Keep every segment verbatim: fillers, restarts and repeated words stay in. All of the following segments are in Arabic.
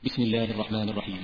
بسم الله الرحمن الرحيم.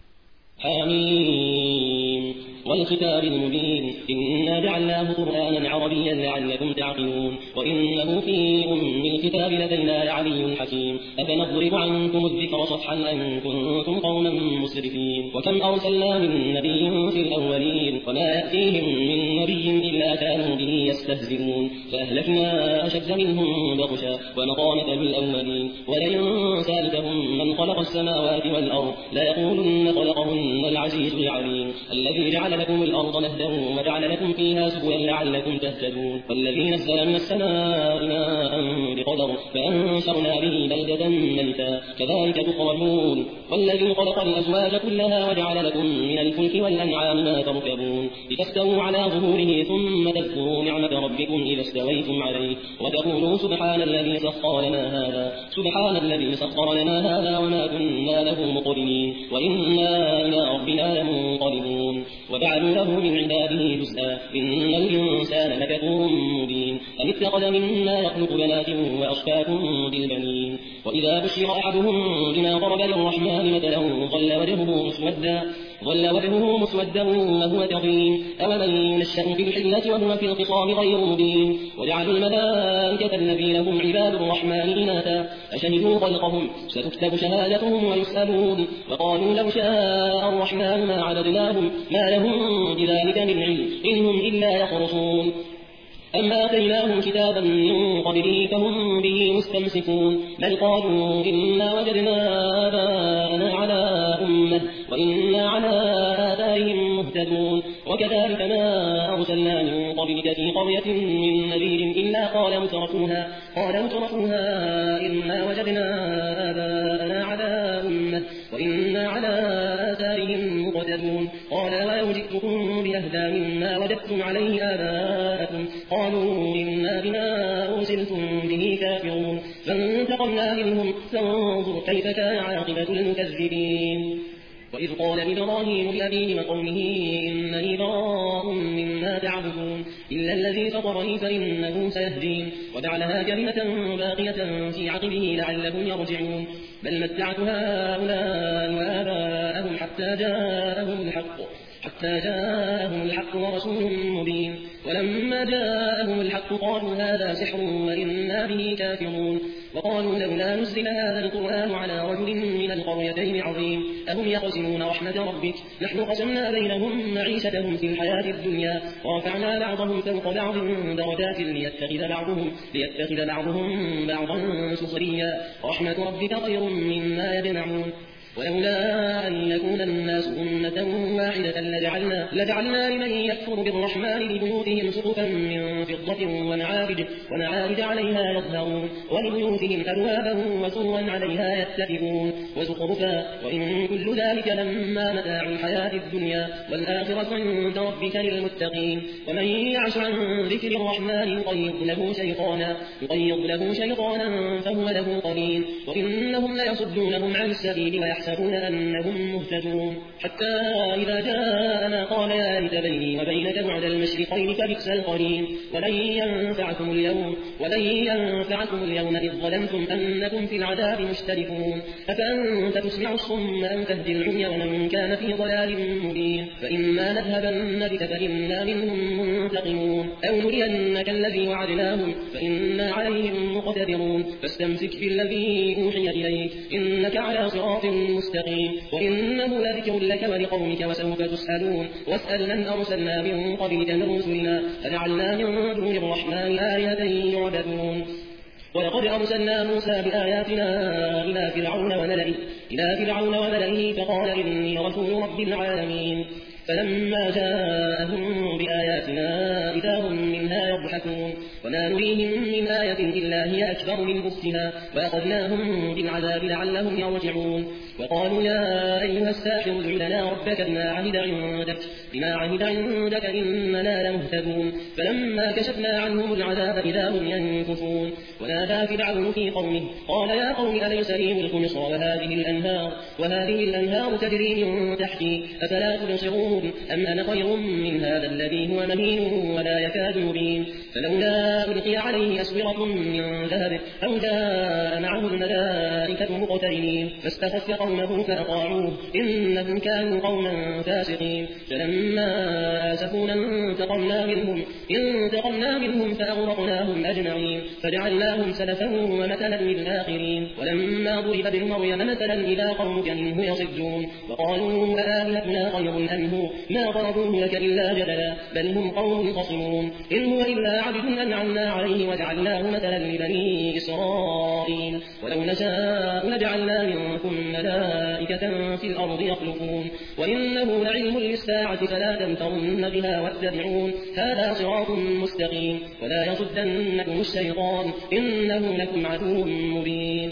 حميم والكتاب المبين إنا جعلناه قرآنا عربيا لعلكم تعقلون وإنه في أم الكتاب لدينا لعلي حكيم أفنضرب عنكم الذكر صفحا أن كنتم قوما مسرفين وكم أرسلنا من نبي في الأولين وما يأتيهم من نبي إلا كانوا به يستهزئون فأهلكنا أشد منهم بطشا ومضى مثل الأولين ولئن سألتهم من خلق السماوات والأرض ليقولن خلقهن العزيز العليم الذي جعل لكم الأرض مهدا وجعل لكم فيها سبلا لعلكم تهتدون والذي نزل من السماء ماء بقدر فأنشرنا به بلدة ميتا كذلك تخرجون والذي خلق الأزواج كلها وجعل لكم من الفلك والأنعام ما تركبون لتستووا على ظهوره ثم تذكروا نعمة ربكم إذا استويتم عليه وتقولوا سبحان الذي سخر لنا هذا سبحان الذي سخر لنا هذا وما كنا له مقرنين وإنا إلى ربنا لمنقلبون وجعلوا له من عباده جزءا إن الإنسان لكفور مبين أم اتخذ مما يخلق بنات وأصفاكم بالبنين وإذا بشر أحدهم بما ضرب للرحمن مثلا ظل وجهه مسودا ظل وجهه مسودا وهو كظيم أومن ينشأ في الحلة وهو في الخصام غير مبين وجعلوا الملائكة الذين هم عباد الرحمن إناثا أشهدوا خلقهم ستكتب شهادتهم ويسألون وقالوا لو شاء الرحمن ما عبدناهم ما لهم بذلك من علم إن هم إلا يخرصون أم آتيناهم كتابا من قبله فهم به مستمسكون بل قالوا إنا وجدنا آباءنا على أمة وإنا على آثارهم مهتدون وكذلك ما أرسلنا من قبلك في قرية من نذير إلا قال مترفوها قال مترفوها إنا وجدنا آباءنا على أمة وإنا على آثارهم مقتدون قال ولو جئتكم بأهدى مما وجدتم عليه آباءكم قالوا إنا بما أرسلتم به كافرون فانتقمنا منهم فانظر كيف كان عاقبة المكذبين وإذ قال إبراهيم لأبيه وقومه إنني براء مما تعبدون إلا الذي فطرني فإنه سيهدين وجعلها كلمة باقية في عقبه لعلهم يرجعون بل متعت هؤلاء وآباءهم حتى جاءهم الحق حتى جاءهم الحق ورسول مبين ولما جاءهم الحق قالوا هذا سحر وإنا به كافرون وقالوا لولا نزل هذا القرآن على رجل من القريتين عظيم أهم يقسمون رحمة ربك نحن قسمنا بينهم معيشتهم في الحياة الدنيا ورفعنا بعضهم فوق بعض درجات ليتخذ بعضهم, ليتخذ بعضهم بعضا سخريا رحمة ربك خير مما يجمعون ولولا أن يكون الناس أمة واحدة لجعلنا, لجعلنا لمن يكفر بالرحمن لبيوتهم سقفا من فضة ومعابد, ومعابد عليها يظهرون ولبيوتهم أبوابا وسرا عليها يتكئون وزخرفا وإن كل ذلك لما متاع الحياة الدنيا والآخرة عند ربك للمتقين ومن يعش عن ذكر الرحمن يقيض له شيطانا, يقيض له شيطانا فهو له قرين وإنهم ليصدونهم عن السبيل ويحسنون يحسبون أنهم مهتدون حتى إذا جاءنا قال يا ليت بيني وبينك بعد المشرقين فبئس القرين ولن ينفعكم اليوم ولن ينفعكم اليوم إذ ظلمتم أنكم في العذاب مشتركون أفأنت تسمع الصم أم تهدي العمي ومن كان في ضلال مبين فإما نذهبن بك فإنا منهم منتقمون أو نرينك الذي وعدناهم فإنا عليهم مقتدرون فاستمسك بالذي أوحي إليك إنك على صراط مستقيم وإنه لذكر لك ولقومك وسوف تسألون واسأل من أرسلنا من قبلك من رسلنا فجعلنا من دون الرحمن آلهة يعبدون ولقد أرسلنا موسى بآياتنا إلى فرعون وملئه إلى فرعون وملئه فقال إني رسول رب العالمين فلما جاءهم بآياتنا إذا هم منها يضحكون وما نريهم من آية إلا هي أكبر من أختها وأخذناهم بالعذاب لعلهم يرجعون وقالوا يا أيها الساحر ادع لنا ربك بما عهد عندك بما عهد عندك إننا لمهتدون فلما كشفنا عنهم العذاب إذا هم ينكثون ونادى فرعون في قومه قال يا قوم أليس لي ملك مصر وهذه الأنهار وهذه الأنهار تجري من تحتي أفلا تبصرون أم أنا خير من هذا الذي هو مهين ولا يكاد يبين فلولا إذا ألقي عليه أسورة من ذهب أو جاء معه الملائكة مقترنين فاستخف قومه فأطاعوه إنهم كانوا قوما فاسقين فلما آسفونا انتقمنا منهم انتقمنا منهم فأغرقناهم أجمعين فجعلناهم سلفا ومثلا للآخرين ولما ضرب ابن مريم مثلا إذا قومك منه يصدون وقالوا أآلهتنا خير أم هو ما ضربوه لك إلا جدلا بل هم قوم خصمون إن هو إلا عبد أنعمنا عليه وجعلناه مثلا لبني إسرائيل ولو نشاء لجعلنا منكم ملائكة في الأرض يخلفون وإنه لعلم للساعة فلا تمترن بها واتبعون هذا صراط مستقيم ولا يصدنكم الشيطان إنه لكم عدو مبين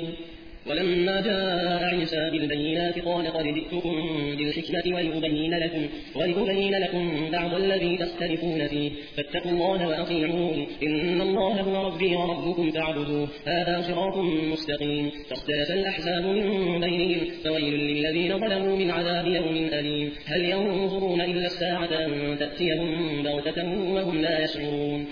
ولما جاء عيسى بالبينات قال قد جئتكم بالحكمة ولأبين لكم, ولأبين لكم بعض الذي تختلفون فيه فاتقوا الله وأطيعون إن الله هو ربي وربكم فاعبدوه هذا صراط مستقيم فاختلف الأحزاب من بينهم فويل للذين ظلموا من عذاب يوم أليم هل ينظرون إلا الساعة أن تأتيهم بغتة وهم لا يشعرون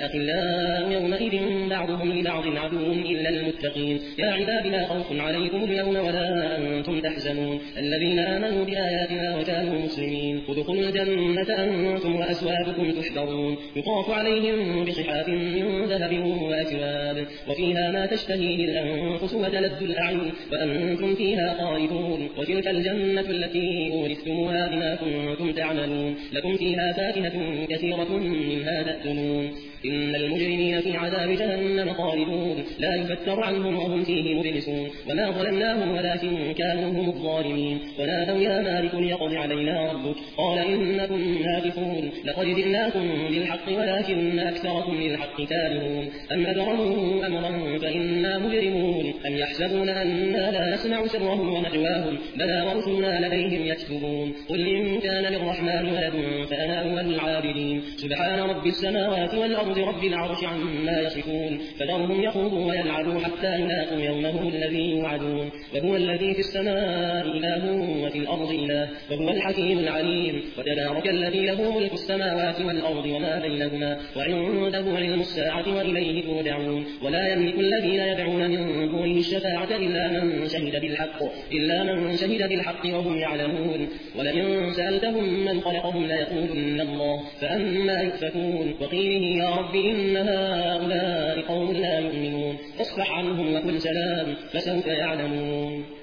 الأخلاء يومئذ بعضهم لبعض عدو إلا المتقين يا عباد لا خوف عليكم اليوم ولا أنتم تحزنون الذين آمنوا بآياتنا وكانوا مسلمين ادخلوا الجنة أنتم وأزواجكم تحبرون يطاف عليهم بصحاف من ذهب وأكواب وفيها ما تشتهيه الأنفس وتلذ الأعين وأنتم فيها خالدون وتلك الجنة التي أورثتموها بما كنتم تعملون لكم فيها فاكهة كثيرة منها تأكلون إن المجرمين في عذاب جهنم خالدون لا يفتر عنهم وهم فيه مبلسون وما ظلمناهم ولكن كانوا هم الظالمين ونادوا يا مالك ليقض علينا ربك قال إنكم ماكثون لقد جئناكم بالحق ولكن أكثركم للحق كارهون أم أجرموا أمرا فإنا مجرمون أم يحسبون أنا لا نسمع سرهم ونجواهم بلى ورسلنا لديهم يكتبون قل إن كان للرحمن ولد فأنا أول العابدين سبحان رب السماوات والأرض رب العرش عما يصفون فذرهم يخوضوا ويلعبوا حتى يلاقوا يومهم الذي يوعدون وهو الذي في السماء إله وفي الأرض إله وهو الحكيم العليم وتبارك الذي له ملك السماوات والأرض وما بينهما وعنده علم الساعة وإليه ترجعون ولا يملك الذين يدعون من دونه الشفاعة إلا من شهد بالحق إلا من شهد بالحق وهم يعلمون ولئن سألتهم من خلقهم ليقولن الله فأما يؤفكون وقيله يا رب إن هؤلاء قوم لا يؤمنون فاصفح عنهم وقل سلام فسوف يعلمون.